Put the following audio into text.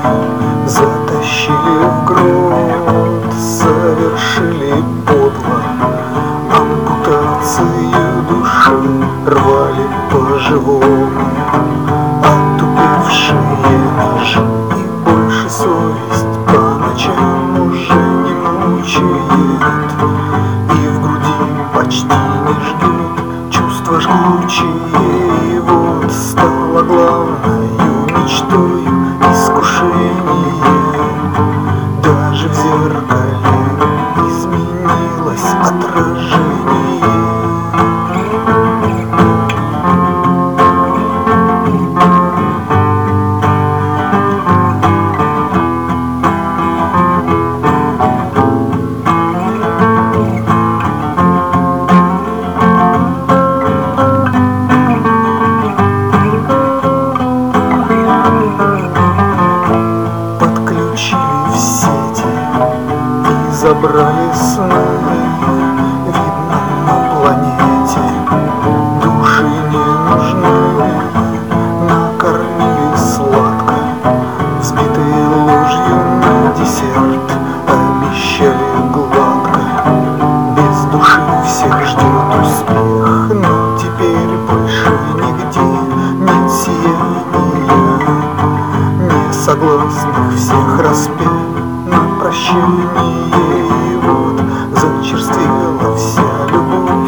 затащили в грот, совершили подло ампутацию души, рвали по-живому отупевшие ножи. И больше совесть по ночам уже не мучает, и в груди почти не жгет чувства жгучие. И вот стало главною мечтою искушение. Даже в зеркале изменилось отражение. Подключили в сети и забрали сны. Видно, на планете души не нужны. Накормили сладко, взбитые ложью на десерт, обещали гладко. Без души всех ждет успех, но теперь больше нигде нет сияния. Несогласных всех распят на прощание. И вот зачерствела вся любовь